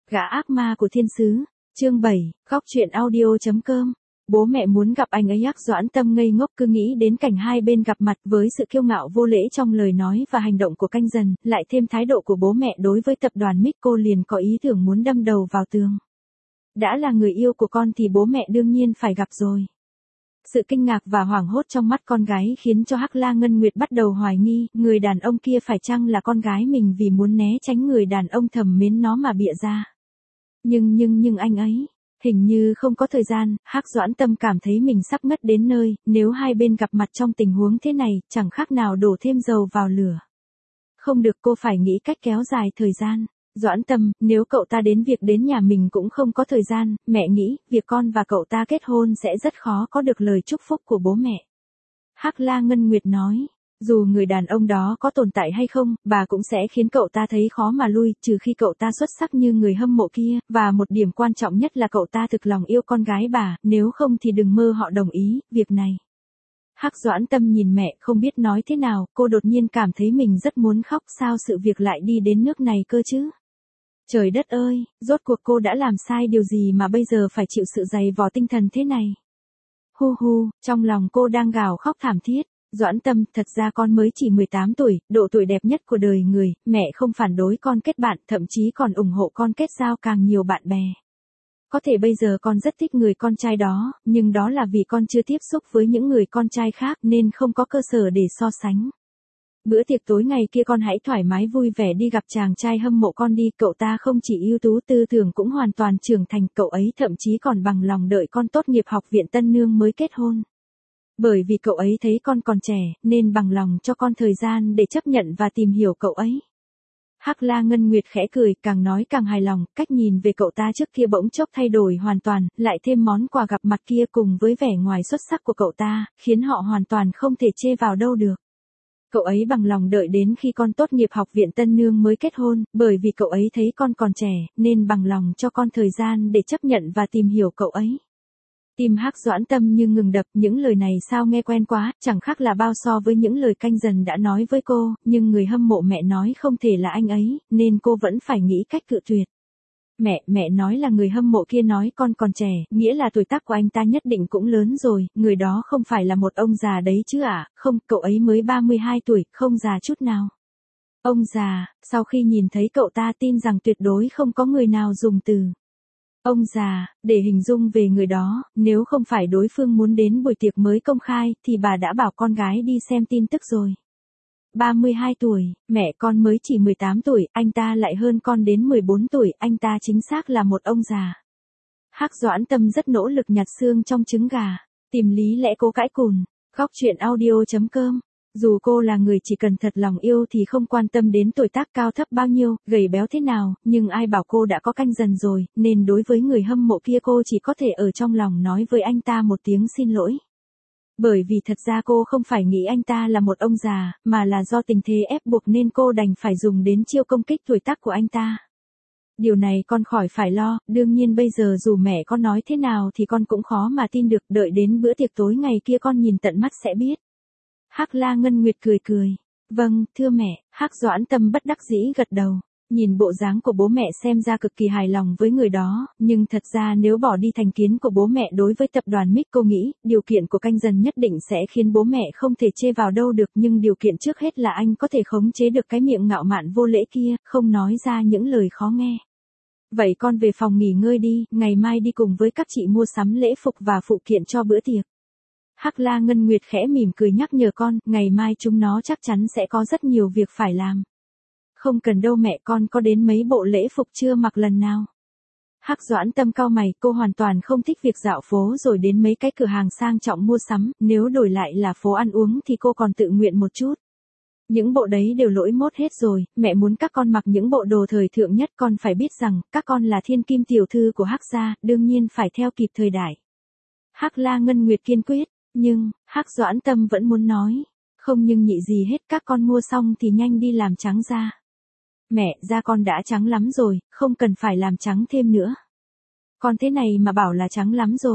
Gã ác ma của thiên sứ, chương 7, góc truyện audio.com. Bố mẹ muốn gặp anh ấy. Doãn Tâm ngây ngốc cứ nghĩ đến cảnh hai bên gặp mặt với sự kiêu ngạo vô lễ trong lời nói và hành động của Canh Dần, lại thêm thái độ của bố mẹ đối với tập đoàn MIC, cô liền có ý tưởng muốn đâm đầu vào tường. Đã là người yêu của con thì bố mẹ đương nhiên phải gặp rồi. Sự kinh ngạc và hoảng hốt trong mắt con gái khiến cho Hắc La Ngân Nguyệt bắt đầu hoài nghi, người đàn ông kia phải chăng là con gái mình vì muốn né tránh người đàn ông thầm mến nó mà bịa ra. Nhưng anh ấy, hình như không có thời gian. Hắc Doãn Tâm cảm thấy mình sắp ngất đến nơi, nếu hai bên gặp mặt trong tình huống thế này, chẳng khác nào đổ thêm dầu vào lửa. Không được, cô phải nghĩ cách kéo dài thời gian. Doãn Tâm, nếu cậu ta đến việc đến nhà mình cũng không có thời gian, mẹ nghĩ, việc con và cậu ta kết hôn sẽ rất khó có được lời chúc phúc của bố mẹ. Hắc La Ngân Nguyệt nói, dù người đàn ông đó có tồn tại hay không, bà cũng sẽ khiến cậu ta thấy khó mà lui, trừ khi cậu ta xuất sắc như người hâm mộ kia, và một điểm quan trọng nhất là cậu ta thực lòng yêu con gái bà, nếu không thì đừng mơ họ đồng ý, việc này. Hắc Doãn Tâm nhìn mẹ không biết nói thế nào, cô đột nhiên cảm thấy mình rất muốn khóc, sao sự việc lại đi đến nước này cơ chứ? Trời đất ơi, rốt cuộc cô đã làm sai điều gì mà bây giờ phải chịu sự dày vò tinh thần thế này? Hu, trong lòng cô đang gào khóc thảm thiết. Doãn Tâm, thật ra con mới chỉ 18 tuổi, độ tuổi đẹp nhất của đời người, mẹ không phản đối con kết bạn, thậm chí còn ủng hộ con kết giao càng nhiều bạn bè. Có thể bây giờ con rất thích người con trai đó, nhưng đó là vì con chưa tiếp xúc với những người con trai khác nên không có cơ sở để so sánh. Bữa tiệc tối ngày kia con hãy thoải mái vui vẻ đi gặp chàng trai hâm mộ con đi, cậu ta không chỉ ưu tú, tư tưởng cũng hoàn toàn trưởng thành, cậu ấy thậm chí còn bằng lòng đợi con tốt nghiệp học viện Tân Nương mới kết hôn. Bởi vì cậu ấy thấy con còn trẻ, nên bằng lòng cho con thời gian để chấp nhận và tìm hiểu cậu ấy. Hắc La Ngân Nguyệt khẽ cười, càng nói càng hài lòng, cách nhìn về cậu ta trước kia bỗng chốc thay đổi hoàn toàn, lại thêm món quà gặp mặt kia cùng với vẻ ngoài xuất sắc của cậu ta, khiến họ hoàn toàn không thể chê vào đâu được. Cậu ấy bằng lòng đợi đến khi con tốt nghiệp học viện Tân Nương mới kết hôn, bởi vì cậu ấy thấy con còn trẻ, nên bằng lòng cho con thời gian để chấp nhận và tìm hiểu cậu ấy. Tim Hắc Doãn Tâm như ngừng đập, những lời này sao nghe quen quá, chẳng khác là bao so với những lời Canh Dần đã nói với cô, nhưng người hâm mộ mẹ nói không thể là anh ấy, nên cô vẫn phải nghĩ cách cự tuyệt. Mẹ nói là người hâm mộ kia nói con còn trẻ, nghĩa là tuổi tác của anh ta nhất định cũng lớn rồi, người đó không phải là một ông già đấy chứ ạ? Không, cậu ấy mới 32 tuổi, không già chút nào. Ông già, sau khi nhìn thấy cậu ta tin rằng tuyệt đối không có người nào dùng từ ông già để hình dung về người đó, nếu không phải đối phương muốn đến buổi tiệc mới công khai, thì bà đã bảo con gái đi xem tin tức rồi. 32 tuổi, mẹ con mới chỉ 18 tuổi, anh ta lại hơn con đến 14 tuổi, anh ta chính xác là một ông già. Hắc Doãn Tâm rất nỗ lực nhặt xương trong trứng gà, tìm lý lẽ cố cãi cùn. Góc truyện audio.com. Dù cô là người chỉ cần thật lòng yêu thì không quan tâm đến tuổi tác cao thấp bao nhiêu, gầy béo thế nào, nhưng ai bảo cô đã có Canh Dần rồi, nên đối với người hâm mộ kia cô chỉ có thể ở trong lòng nói với anh ta một tiếng xin lỗi. Bởi vì thật ra cô không phải nghĩ anh ta là một ông già, mà là do tình thế ép buộc nên cô đành phải dùng đến chiêu công kích tuổi tác của anh ta. Điều này con khỏi phải lo, đương nhiên bây giờ dù mẹ con nói thế nào thì con cũng khó mà tin được, đợi đến bữa tiệc tối ngày kia con nhìn tận mắt sẽ biết. Hắc La Ngân Nguyệt cười. Vâng, thưa mẹ. Hắc Doãn Tâm bất đắc dĩ gật đầu. Nhìn bộ dáng của bố mẹ xem ra cực kỳ hài lòng với người đó, nhưng thật ra nếu bỏ đi thành kiến của bố mẹ đối với tập đoàn MIC, cô nghĩ, điều kiện của Canh Dần nhất định sẽ khiến bố mẹ không thể chê vào đâu được, nhưng điều kiện trước hết là anh có thể khống chế được cái miệng ngạo mạn vô lễ kia, không nói ra những lời khó nghe. Vậy con về phòng nghỉ ngơi đi, ngày mai đi cùng với các chị mua sắm lễ phục và phụ kiện cho bữa tiệc. Hắc La Ngân Nguyệt khẽ mỉm cười nhắc nhở con, ngày mai chúng nó chắc chắn sẽ có rất nhiều việc phải làm. Không cần đâu mẹ, con có đến mấy bộ lễ phục chưa mặc lần nào. Hắc Doãn Tâm cau mày, cô hoàn toàn không thích việc dạo phố rồi đến mấy cái cửa hàng sang trọng mua sắm, nếu đổi lại là phố ăn uống thì cô còn tự nguyện một chút. Những bộ đấy đều lỗi mốt hết rồi, mẹ muốn các con mặc những bộ đồ thời thượng nhất, con phải biết rằng, các con là thiên kim tiểu thư của Hắc gia, đương nhiên phải theo kịp thời đại. Hắc La Ngân Nguyệt kiên quyết, nhưng, Hắc Doãn Tâm vẫn muốn nói, không nhưng nhị gì hết, các con mua xong thì nhanh đi làm trắng da. Mẹ, da con đã trắng lắm rồi, không cần phải làm trắng thêm nữa. Con thế này mà bảo là trắng lắm rồi.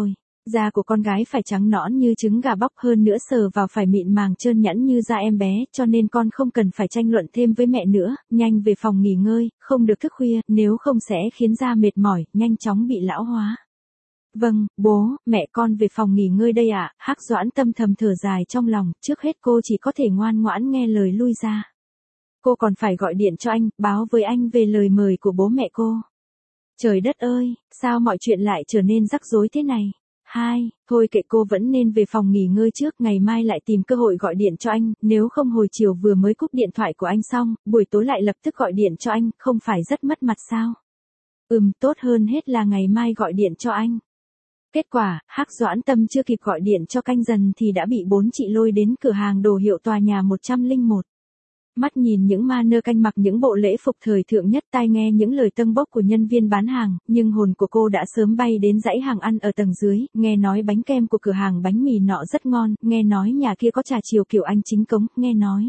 Da của con gái phải trắng nõn như trứng gà bóc, hơn nữa sờ vào phải mịn màng trơn nhẵn như da em bé, cho nên con không cần phải tranh luận thêm với mẹ nữa, nhanh về phòng nghỉ ngơi, không được thức khuya, nếu không sẽ khiến da mệt mỏi, nhanh chóng bị lão hóa. Vâng, bố, mẹ con về phòng nghỉ ngơi đây ạ. Hắc Doãn Tâm thầm thở dài trong lòng, trước hết cô chỉ có thể ngoan ngoãn nghe lời lui ra. Cô còn phải gọi điện cho anh, báo với anh về lời mời của bố mẹ cô. Trời đất ơi, sao mọi chuyện lại trở nên rắc rối thế này? Thôi kệ, cô vẫn nên về phòng nghỉ ngơi trước, ngày mai lại tìm cơ hội gọi điện cho anh, nếu không hồi chiều vừa mới cúp điện thoại của anh xong, buổi tối lại lập tức gọi điện cho anh, không phải rất mất mặt sao? Tốt hơn hết là ngày mai gọi điện cho anh. Kết quả, Hắc Doãn Tâm chưa kịp gọi điện cho Canh Dần thì đã bị 4 chị lôi đến cửa hàng đồ hiệu tòa nhà 101. Mắt nhìn những manơ canh mặc những bộ lễ phục thời thượng nhất, tai nghe những lời tâng bốc của nhân viên bán hàng, nhưng hồn của cô đã sớm bay đến dãy hàng ăn ở tầng dưới, nghe nói bánh kem của cửa hàng bánh mì nọ rất ngon, nghe nói nhà kia có trà chiều kiểu Anh chính cống, nghe nói.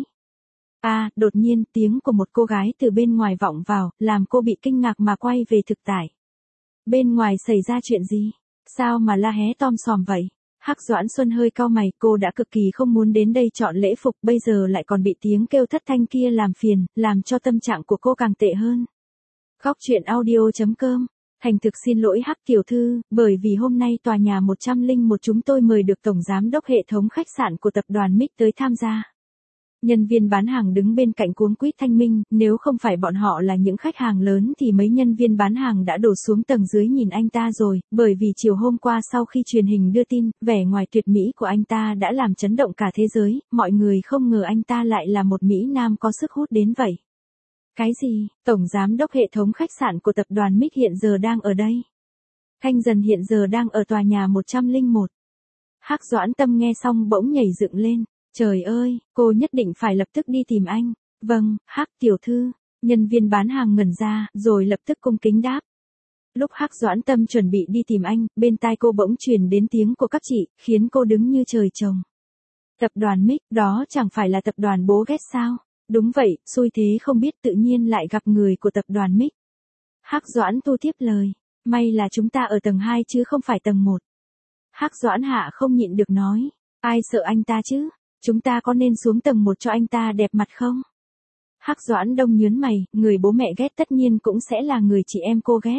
Đột nhiên, tiếng của một cô gái từ bên ngoài vọng vào, làm cô bị kinh ngạc mà quay về thực tại. Bên ngoài xảy ra chuyện gì? Sao mà la hé tom sòm vậy? Hắc Doãn Xuân hơi cau mày, cô đã cực kỳ không muốn đến đây chọn lễ phục, bây giờ lại còn bị tiếng kêu thất thanh kia làm phiền, làm cho tâm trạng của cô càng tệ hơn. Góc truyện audio.com. Thành thực xin lỗi Hắc tiểu thư, bởi vì hôm nay tòa nhà 101 chúng tôi mời được tổng giám đốc hệ thống khách sạn của tập đoàn MIC tới tham gia. Nhân viên bán hàng đứng bên cạnh cuống quýt thanh minh, nếu không phải bọn họ là những khách hàng lớn thì mấy nhân viên bán hàng đã đổ xuống tầng dưới nhìn anh ta rồi, bởi vì chiều hôm qua sau khi truyền hình đưa tin, vẻ ngoài tuyệt mỹ của anh ta đã làm chấn động cả thế giới, mọi người không ngờ anh ta lại là một Mỹ Nam có sức hút đến vậy. Cái gì? Tổng giám đốc hệ thống khách sạn của tập đoàn MIC hiện giờ đang ở đây. Canh Dần hiện giờ đang ở tòa nhà 101. Hắc Doãn Tâm nghe xong bỗng nhảy dựng lên. Trời ơi, cô nhất định phải lập tức đi tìm anh. Vâng, Hắc tiểu thư. Nhân viên bán hàng ngẩn ra, rồi lập tức cung kính đáp. Lúc Hắc Doãn Tâm chuẩn bị đi tìm anh, bên tai cô bỗng truyền đến tiếng của các chị, khiến cô đứng như trời trồng. Tập đoàn MIC, đó chẳng phải là tập đoàn bố ghét sao? Đúng vậy, xui thế không biết tự nhiên lại gặp người của tập đoàn MIC. Hắc Doãn Tu tiếp lời. May là chúng ta ở tầng 2 chứ không phải tầng 1. Hắc Doãn Hạ không nhịn được nói. Ai sợ anh ta chứ? Chúng ta có nên xuống tầng 1 cho anh ta đẹp mặt không? Hắc Doãn Đông nhớn mày, người bố mẹ ghét tất nhiên cũng sẽ là người chị em cô ghét.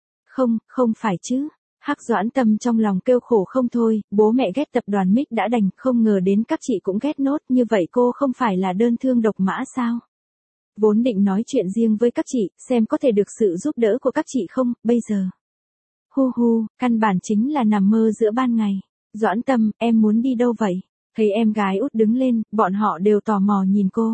Không phải chứ. Hắc Doãn Tâm trong lòng kêu khổ không thôi, bố mẹ ghét tập đoàn MIC đã đành, không ngờ đến các chị cũng ghét nốt, như vậy cô không phải là đơn thương độc mã sao? Vốn định nói chuyện riêng với các chị, xem có thể được sự giúp đỡ của các chị không, bây giờ. Căn bản chính là nằm mơ giữa ban ngày. Doãn Tâm, em muốn đi đâu vậy? Thấy em gái út đứng lên, bọn họ đều tò mò nhìn cô.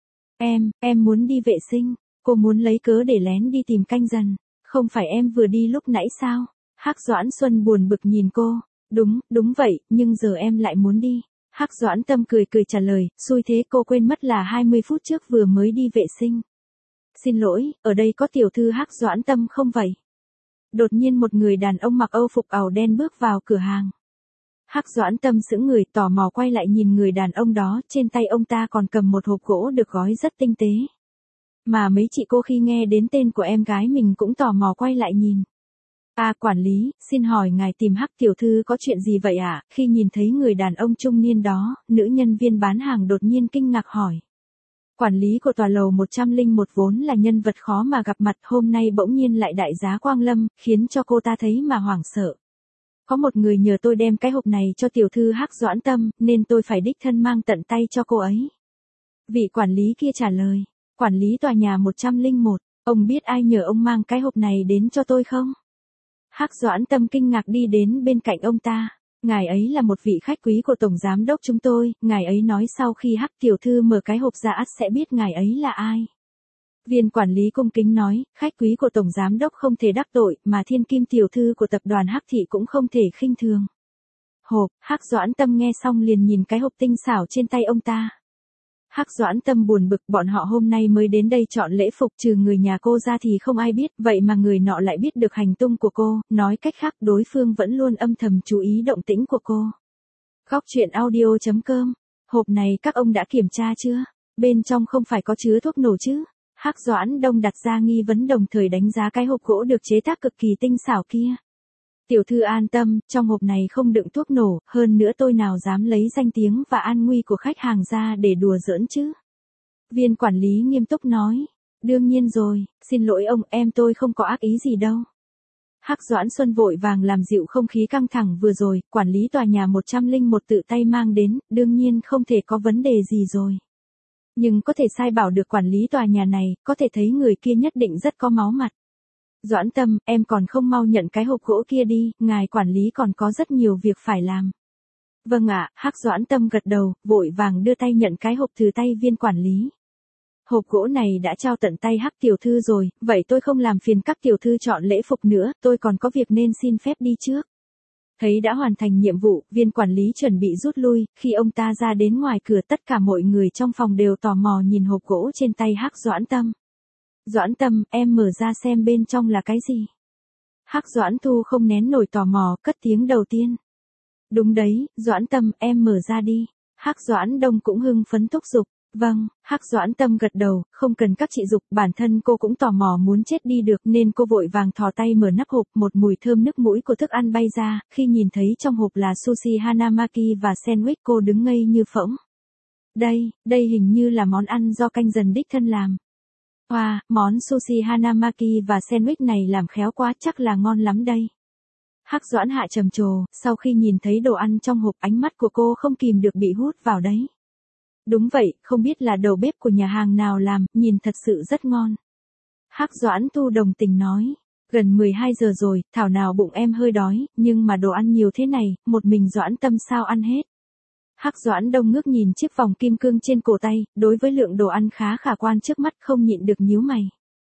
Em muốn đi vệ sinh. Cô muốn lấy cớ để lén đi tìm Canh Dần. Không phải em vừa đi lúc nãy sao? Hắc Doãn Xuân buồn bực nhìn cô. Đúng vậy, nhưng giờ em lại muốn đi. Hắc Doãn Tâm cười trả lời, xui thế cô quên mất là 20 phút trước vừa mới đi vệ sinh. Xin lỗi, ở đây có tiểu thư Hắc Doãn Tâm không vậy? Đột nhiên một người đàn ông mặc âu phục áo đen bước vào cửa hàng. Hắc Doãn Tâm sững người, tò mò quay lại nhìn người đàn ông đó, trên tay ông ta còn cầm một hộp gỗ được gói rất tinh tế. Mà mấy chị cô khi nghe đến tên của em gái mình cũng tò mò quay lại nhìn. Quản lý, xin hỏi ngài tìm Hắc tiểu thư có chuyện gì vậy ạ? Khi nhìn thấy người đàn ông trung niên đó, nữ nhân viên bán hàng đột nhiên kinh ngạc hỏi. Quản lý của tòa lầu 101 vốn là nhân vật khó mà gặp mặt, hôm nay bỗng nhiên lại đại giá quang lâm, khiến cho cô ta thấy mà hoảng sợ. Có một người nhờ tôi đem cái hộp này cho tiểu thư Hắc Doãn Tâm, nên tôi phải đích thân mang tận tay cho cô ấy. Vị quản lý kia trả lời. Quản lý tòa nhà 101, ông biết ai nhờ ông mang cái hộp này đến cho tôi không? Hắc Doãn Tâm kinh ngạc đi đến bên cạnh ông ta. Ngài ấy là một vị khách quý của tổng giám đốc chúng tôi, ngài ấy nói sau khi Hắc tiểu thư mở cái hộp ra ắt sẽ biết ngài ấy là ai. Viên quản lý cung kính nói, khách quý của tổng giám đốc không thể đắc tội, mà thiên kim tiểu thư của tập đoàn Hắc thị cũng không thể khinh thường. Hộp, Hắc Doãn Tâm nghe xong liền nhìn cái hộp tinh xảo trên tay ông ta. Hắc Doãn Tâm buồn bực, bọn họ hôm nay mới đến đây chọn lễ phục, trừ người nhà cô ra thì không ai biết, vậy mà người nọ lại biết được hành tung của cô, nói cách khác đối phương vẫn luôn âm thầm chú ý động tĩnh của cô. Góc truyện audio.com. Hộp này các ông đã kiểm tra chưa? Bên trong không phải có chứa thuốc nổ chứ? Hắc Doãn Đông đặt ra nghi vấn, đồng thời đánh giá cái hộp gỗ được chế tác cực kỳ tinh xảo kia. Tiểu thư an tâm, trong hộp này không đựng thuốc nổ, hơn nữa tôi nào dám lấy danh tiếng và an nguy của khách hàng ra để đùa giỡn chứ. Viên quản lý nghiêm túc nói. Đương nhiên rồi, xin lỗi ông, tôi không có ác ý gì đâu. Hắc Doãn Xuân vội vàng làm dịu không khí căng thẳng vừa rồi, quản lý tòa nhà 101 tự tay mang đến, đương nhiên không thể có vấn đề gì rồi. Nhưng có thể sai bảo được quản lý tòa nhà này, có thể thấy người kia nhất định rất có máu mặt. Doãn Tâm, em còn không mau nhận cái hộp gỗ kia đi, ngài quản lý còn có rất nhiều việc phải làm. Vâng ạ, Hắc Doãn Tâm gật đầu, vội vàng đưa tay nhận cái hộp từ tay viên quản lý. Hộp gỗ này đã trao tận tay Hắc tiểu thư rồi, vậy tôi không làm phiền các tiểu thư chọn lễ phục nữa, tôi còn có việc nên xin phép đi trước. Thấy đã hoàn thành nhiệm vụ, viên quản lý chuẩn bị rút lui, khi ông ta ra đến ngoài cửa tất cả mọi người trong phòng đều tò mò nhìn hộp gỗ trên tay Hắc Doãn Tâm. Doãn Tâm, em mở ra xem bên trong là cái gì. Hắc Doãn Thu không nén nổi tò mò, cất tiếng đầu tiên. Đúng đấy, Doãn Tâm, em mở ra đi. Hắc Doãn Đông cũng hưng phấn thúc giục. Vâng, Hắc Doãn Tâm gật đầu, không cần các chị giục, bản thân cô cũng tò mò muốn chết đi được nên cô vội vàng thò tay mở nắp hộp, một mùi thơm nước mũi của thức ăn bay ra, khi nhìn thấy trong hộp là sushi Hanamaki và sandwich cô đứng ngây như phỗng. Đây hình như là món ăn do canh dần đích thân làm. Wow, món sushi Hanamaki và sandwich này làm khéo quá, chắc là ngon lắm đây. Hắc Doãn Hạ trầm trồ, sau khi nhìn thấy đồ ăn trong hộp ánh mắt của cô không kìm được bị hút vào đấy. Đúng vậy, không biết là đầu bếp của nhà hàng nào làm, nhìn thật sự rất ngon. Hắc Doãn Thu đồng tình nói, gần 12 giờ rồi, thảo nào bụng em hơi đói, nhưng mà đồ ăn nhiều thế này, một mình Doãn Tâm sao ăn hết. Hắc Doãn Đông ngước nhìn chiếc vòng kim cương trên cổ tay, đối với lượng đồ ăn khá khả quan trước mắt không nhịn được nhíu mày.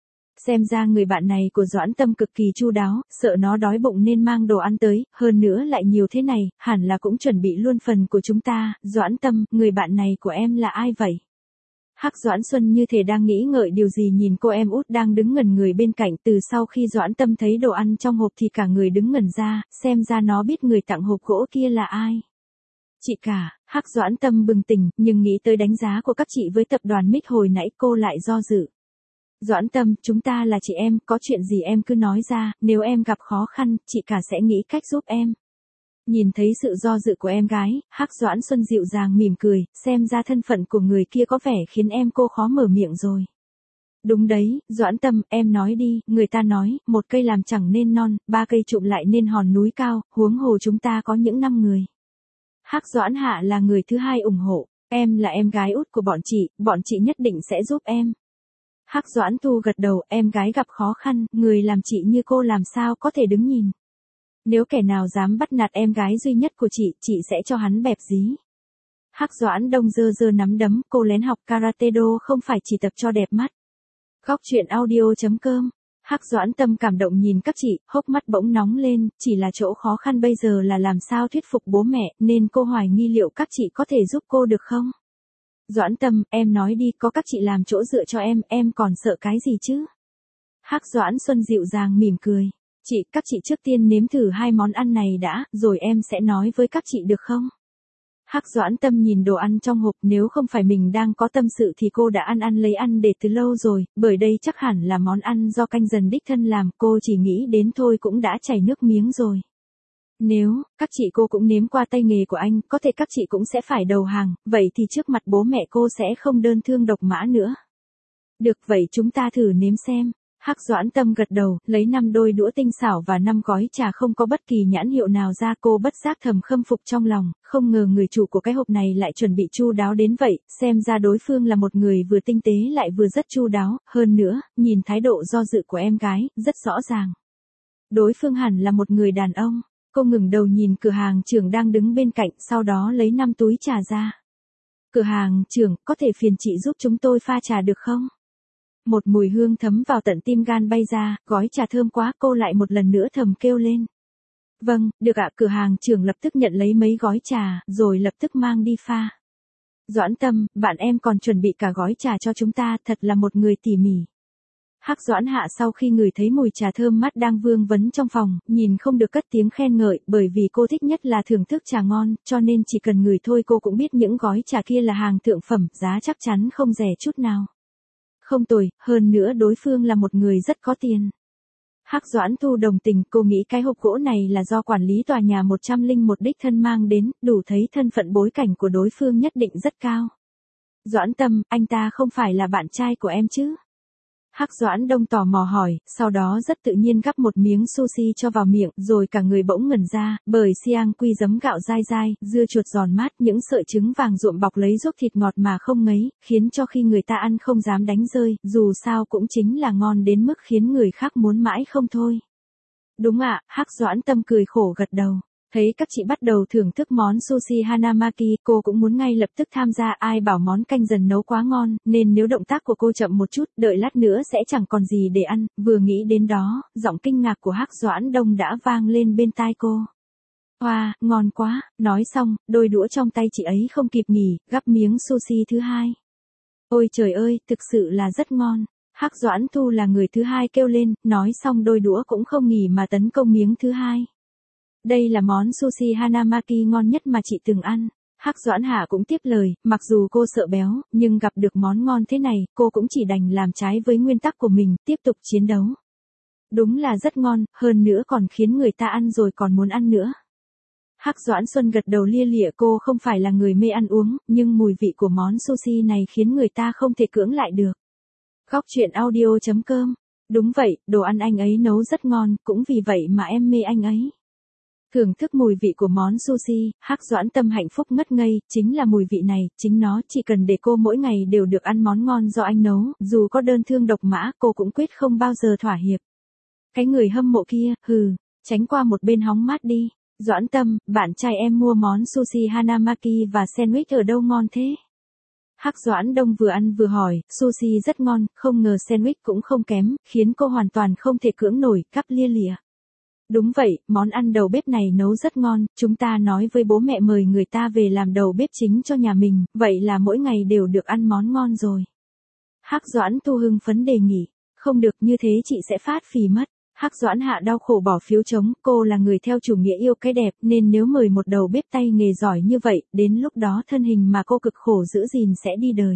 Xem ra người bạn này của Doãn Tâm cực kỳ chu đáo, sợ nó đói bụng nên mang đồ ăn tới, hơn nữa lại nhiều thế này, hẳn là cũng chuẩn bị luôn phần của chúng ta. Doãn Tâm, người bạn này của em là ai vậy? Hắc Doãn Xuân như thể đang nghĩ ngợi điều gì nhìn cô em út đang đứng ngẩn người bên cạnh, từ sau khi Doãn Tâm thấy đồ ăn trong hộp thì cả người đứng ngẩn ra, xem ra nó biết người tặng hộp gỗ kia là ai. Chị cả, Hắc Doãn Tâm bừng tỉnh, nhưng nghĩ tới đánh giá của các chị với tập đoàn Mích hồi nãy cô lại do dự. Doãn Tâm, chúng ta là chị em, có chuyện gì em cứ nói ra, nếu em gặp khó khăn, chị cả sẽ nghĩ cách giúp em. Nhìn thấy sự do dự của em gái, Hắc Doãn Xuân dịu dàng mỉm cười, xem ra thân phận của người kia có vẻ khiến cô khó mở miệng rồi. Đúng đấy, Doãn Tâm, em nói đi, người ta nói, một cây làm chẳng nên non, ba cây chụm lại nên hòn núi cao, huống hồ chúng ta có những 5 người. Hắc Doãn Hạ là người thứ hai ủng hộ, em là em gái út của bọn chị nhất định sẽ giúp em. Hắc Doãn Thu gật đầu, em gái gặp khó khăn, người làm chị như cô làm sao có thể đứng nhìn. Nếu kẻ nào dám bắt nạt em gái duy nhất của chị sẽ cho hắn bẹp dí. Hắc Doãn Đông giơ nắm đấm, cô lén học karate do không phải chỉ tập cho đẹp mắt. Góc truyện audio.com. Hắc Doãn Tâm cảm động nhìn các chị, hốc mắt bỗng nóng lên, chỉ là chỗ khó khăn bây giờ là làm sao thuyết phục bố mẹ, nên cô hoài nghi liệu các chị có thể giúp cô được không? Doãn Tâm, em nói đi, có các chị làm chỗ dựa cho em còn sợ cái gì chứ? Hắc Doãn Xuân dịu dàng mỉm cười. Các chị trước tiên nếm thử 2 món ăn này đã, rồi em sẽ nói với các chị được không? Hắc Doãn Tâm nhìn đồ ăn trong hộp, nếu không phải mình đang có tâm sự thì cô đã ăn lấy ăn để từ lâu rồi, bởi đây chắc hẳn là món ăn do canh dần đích thân làm, cô chỉ nghĩ đến thôi cũng đã chảy nước miếng rồi. Nếu, các chị cô cũng nếm qua tay nghề của anh, có thể các chị cũng sẽ phải đầu hàng, vậy thì trước mặt bố mẹ cô sẽ không đơn thương độc mã nữa. Được vậy chúng ta thử nếm xem. Hắc Doãn Tâm gật đầu, lấy 5 đôi đũa tinh xảo và 5 gói trà không có bất kỳ nhãn hiệu nào ra, cô bất giác thầm khâm phục trong lòng, không ngờ người chủ của cái hộp này lại chuẩn bị chu đáo đến vậy, xem ra đối phương là một người vừa tinh tế lại vừa rất chu đáo, hơn nữa, nhìn thái độ do dự của em gái, rất rõ ràng. Đối phương hẳn là một người đàn ông. Cô ngừng đầu nhìn cửa hàng trưởng đang đứng bên cạnh, sau đó lấy 5 túi trà ra. Cửa hàng trưởng, có thể phiền chị giúp chúng tôi pha trà được không? Một mùi hương thấm vào tận tim gan bay ra, gói trà thơm quá, cô lại một lần nữa thầm kêu lên. Vâng, được ạ, cửa hàng trưởng lập tức nhận lấy mấy gói trà, rồi lập tức mang đi pha. Doãn Tâm, bạn em còn chuẩn bị cả gói trà cho chúng ta, thật là một người tỉ mỉ. Hắc Doãn Hạ sau khi ngửi thấy mùi trà thơm mát đang vương vấn trong phòng, nhìn không được cất tiếng khen ngợi, bởi vì cô thích nhất là thưởng thức trà ngon, cho nên chỉ cần ngửi thôi cô cũng biết những gói trà kia là hàng thượng phẩm, giá chắc chắn không rẻ chút nào. Không tồi, hơn nữa đối phương là một người rất có tiền. Hắc Doãn Thu đồng tình, cô nghĩ cái hộp gỗ này là do quản lý tòa nhà 101 đích thân mang đến, đủ thấy thân phận bối cảnh của đối phương nhất định rất cao. Doãn Tâm, anh ta không phải là bạn trai của em chứ? Hắc Doãn Đông tò mò hỏi, sau đó rất tự nhiên gắp một miếng sushi cho vào miệng, rồi cả người bỗng ngẩn ra, bởi xiang quy giấm gạo dai dai, dưa chuột giòn mát, những sợi trứng vàng ruộm bọc lấy giúp thịt ngọt mà không ngấy, khiến cho khi người ta ăn không dám đánh rơi, dù sao cũng chính là ngon đến mức khiến người khác muốn mãi không thôi. Đúng ạ, Hắc Doãn Tâm cười khổ gật đầu. Thấy các chị bắt đầu thưởng thức món sushi Hanamaki, cô cũng muốn ngay lập tức tham gia, ai bảo món canh dần nấu quá ngon, nên nếu động tác của cô chậm một chút, đợi lát nữa sẽ chẳng còn gì để ăn, vừa nghĩ đến đó, giọng kinh ngạc của Hắc Doãn Đông đã vang lên bên tai cô. Wow, ngon quá, nói xong, đôi đũa trong tay chị ấy không kịp nghỉ, gắp miếng sushi thứ hai. Ôi trời ơi, thực sự là rất ngon. Hắc Doãn Thu là người thứ hai kêu lên, nói xong đôi đũa cũng không nghỉ mà tấn công miếng thứ hai. Đây là món sushi Hanamaki ngon nhất mà chị từng ăn. Hắc Doãn Hạ cũng tiếp lời, mặc dù cô sợ béo, nhưng gặp được món ngon thế này, cô cũng chỉ đành làm trái với nguyên tắc của mình, tiếp tục chiến đấu. Đúng là rất ngon, hơn nữa còn khiến người ta ăn rồi còn muốn ăn nữa. Hắc Doãn Xuân gật đầu lia lịa, cô không phải là người mê ăn uống, nhưng mùi vị của món sushi này khiến người ta không thể cưỡng lại được. Góc truyện audio.com. Đúng vậy, đồ ăn anh ấy nấu rất ngon, cũng vì vậy mà em mê anh ấy. Thưởng thức mùi vị của món sushi, Hắc Doãn Tâm hạnh phúc ngất ngây, chính là mùi vị này, chính nó, chỉ cần để cô mỗi ngày đều được ăn món ngon do anh nấu, dù có đơn thương độc mã, cô cũng quyết không bao giờ thỏa hiệp. Cái người hâm mộ kia, hừ, tránh qua một bên hóng mát đi. Doãn Tâm, bạn trai em mua món sushi Hanamaki và sandwich ở đâu ngon thế? Hắc Doãn Đông vừa ăn vừa hỏi, sushi rất ngon, không ngờ sandwich cũng không kém, khiến cô hoàn toàn không thể cưỡng nổi, cắp lia lịa. Đúng vậy, món ăn đầu bếp này nấu rất ngon, chúng ta nói với bố mẹ mời người ta về làm đầu bếp chính cho nhà mình, vậy là mỗi ngày đều được ăn món ngon rồi. Hắc Doãn Thu hưng phấn đề nghị, không được như thế chị sẽ phát phì mất. Hắc Doãn Hạ đau khổ bỏ phiếu trống, cô là người theo chủ nghĩa yêu cái đẹp nên nếu mời một đầu bếp tay nghề giỏi như vậy, đến lúc đó thân hình mà cô cực khổ giữ gìn sẽ đi đời.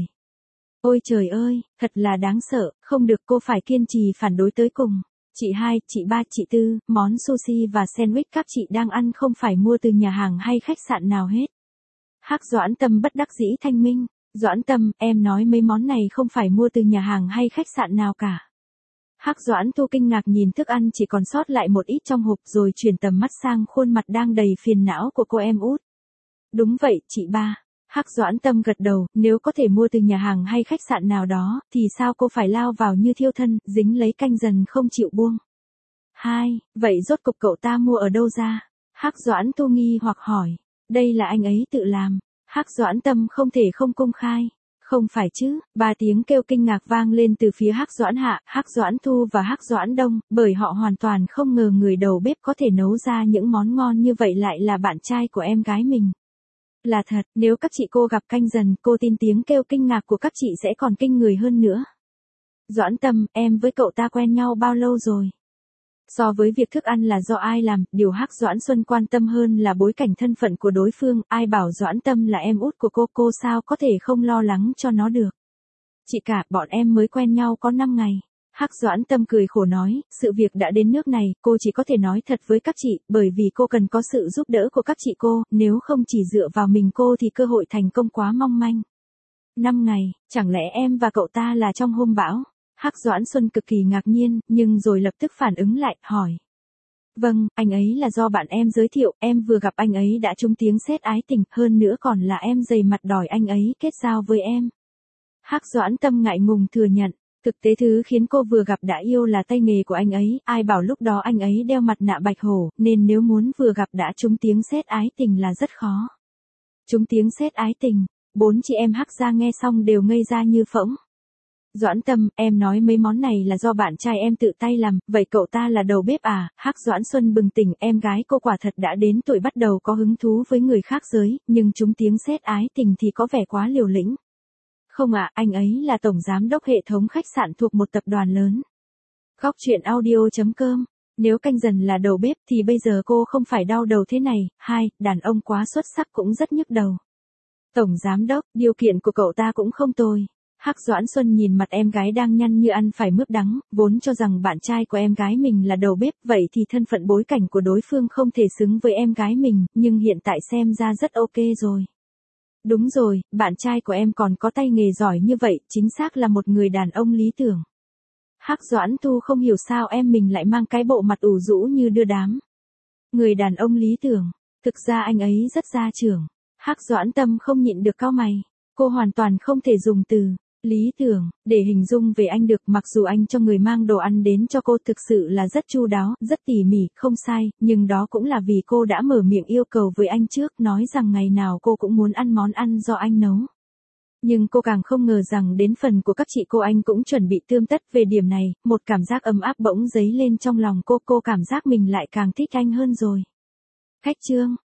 Ôi trời ơi, thật là đáng sợ, không được, cô phải kiên trì phản đối tới cùng. Chị hai, chị ba, chị tư, món sushi và sandwich các chị đang ăn không phải mua từ nhà hàng hay khách sạn nào hết. Hắc Doãn Tâm bất đắc dĩ thanh minh, Doãn Tâm, em nói mấy món này không phải mua từ nhà hàng hay khách sạn nào cả. Hắc Doãn Thu kinh ngạc nhìn thức ăn chỉ còn sót lại một ít trong hộp rồi chuyển tầm mắt sang khuôn mặt đang đầy phiền não của cô em út. Đúng vậy, chị ba. Hắc Doãn Tâm gật đầu, nếu có thể mua từ nhà hàng hay khách sạn nào đó, thì sao cô phải lao vào như thiêu thân, dính lấy canh dần không chịu buông. Hai, vậy rốt cục cậu ta mua ở đâu ra? Hắc Doãn Thu nghi hoặc hỏi. Đây là anh ấy tự làm. Hắc Doãn Tâm không thể không công khai. Không phải chứ, ba tiếng kêu kinh ngạc vang lên từ phía Hắc Doãn Hạ, Hắc Doãn Thu và Hắc Doãn Đông, bởi họ hoàn toàn không ngờ người đầu bếp có thể nấu ra những món ngon như vậy lại là bạn trai của em gái mình. Là thật, nếu các chị cô gặp canh dần, cô tin tiếng kêu kinh ngạc của các chị sẽ còn kinh người hơn nữa. Doãn Tâm, em với cậu ta quen nhau bao lâu rồi? So với việc thức ăn là do ai làm, điều Hắc Doãn Xuân quan tâm hơn là bối cảnh thân phận của đối phương, ai bảo Doãn Tâm là em út của cô sao có thể không lo lắng cho nó được. Chị cả, bọn em mới quen nhau có 5 ngày. Hắc Doãn Tâm cười khổ nói, sự việc đã đến nước này, cô chỉ có thể nói thật với các chị, bởi vì cô cần có sự giúp đỡ của các chị cô, nếu không chỉ dựa vào mình cô thì cơ hội thành công quá mong manh. 5 ngày, chẳng lẽ em và cậu ta là trong hôm bão? Hắc Doãn Xuân cực kỳ ngạc nhiên, nhưng rồi lập tức phản ứng lại, hỏi. Vâng, anh ấy là do bạn em giới thiệu, em vừa gặp anh ấy đã trúng tiếng sét ái tình, hơn nữa còn là em dày mặt đòi anh ấy kết giao với em. Hắc Doãn Tâm ngại ngùng thừa nhận, thực tế thứ khiến cô vừa gặp đã yêu là tay nghề của anh ấy, ai bảo lúc đó anh ấy đeo mặt nạ bạch hổ, nên nếu muốn vừa gặp đã trúng tiếng sét ái tình là rất khó. Trúng tiếng sét ái tình, 4 chị em Hắc gia nghe xong đều ngây ra như phỗng. Doãn Tâm, em nói mấy món này là do bạn trai em tự tay làm, vậy cậu ta là đầu bếp à? Hắc Doãn Xuân bừng tỉnh, em gái cô quả thật đã đến tuổi bắt đầu có hứng thú với người khác giới, nhưng trúng tiếng sét ái tình thì có vẻ quá liều lĩnh. Không ạ, anh ấy là tổng giám đốc hệ thống khách sạn thuộc một tập đoàn lớn. Góc truyện audio.com. Nếu canh dần là đầu bếp thì bây giờ cô không phải đau đầu thế này. 2, đàn ông quá xuất sắc cũng rất nhức đầu. Tổng giám đốc, điều kiện của cậu ta cũng không tồi. Hắc Doãn Xuân nhìn mặt em gái đang nhăn như ăn phải mướp đắng, vốn cho rằng bạn trai của em gái mình là đầu bếp, vậy thì thân phận bối cảnh của đối phương không thể xứng với em gái mình, nhưng hiện tại xem ra rất ok rồi. Đúng rồi, bạn trai của em còn có tay nghề giỏi như vậy, chính xác là một người đàn ông lý tưởng. Hắc Doãn Thu không hiểu sao em mình lại mang cái bộ mặt ủ rũ như đưa đám. Người đàn ông lý tưởng, thực ra anh ấy rất gia trưởng. Hắc Doãn Tâm không nhịn được cau mày. Cô hoàn toàn không thể dùng từ lý tưởng để hình dung về anh được, mặc dù anh cho người mang đồ ăn đến cho cô thực sự là rất chu đáo, rất tỉ mỉ, không sai, nhưng đó cũng là vì cô đã mở miệng yêu cầu với anh trước, nói rằng ngày nào cô cũng muốn ăn món ăn do anh nấu. Nhưng cô càng không ngờ rằng đến phần của các chị cô anh cũng chuẩn bị tươm tất về điểm này, một cảm giác ấm áp bỗng dấy lên trong lòng cô cảm giác mình lại càng thích anh hơn rồi. Khách trương,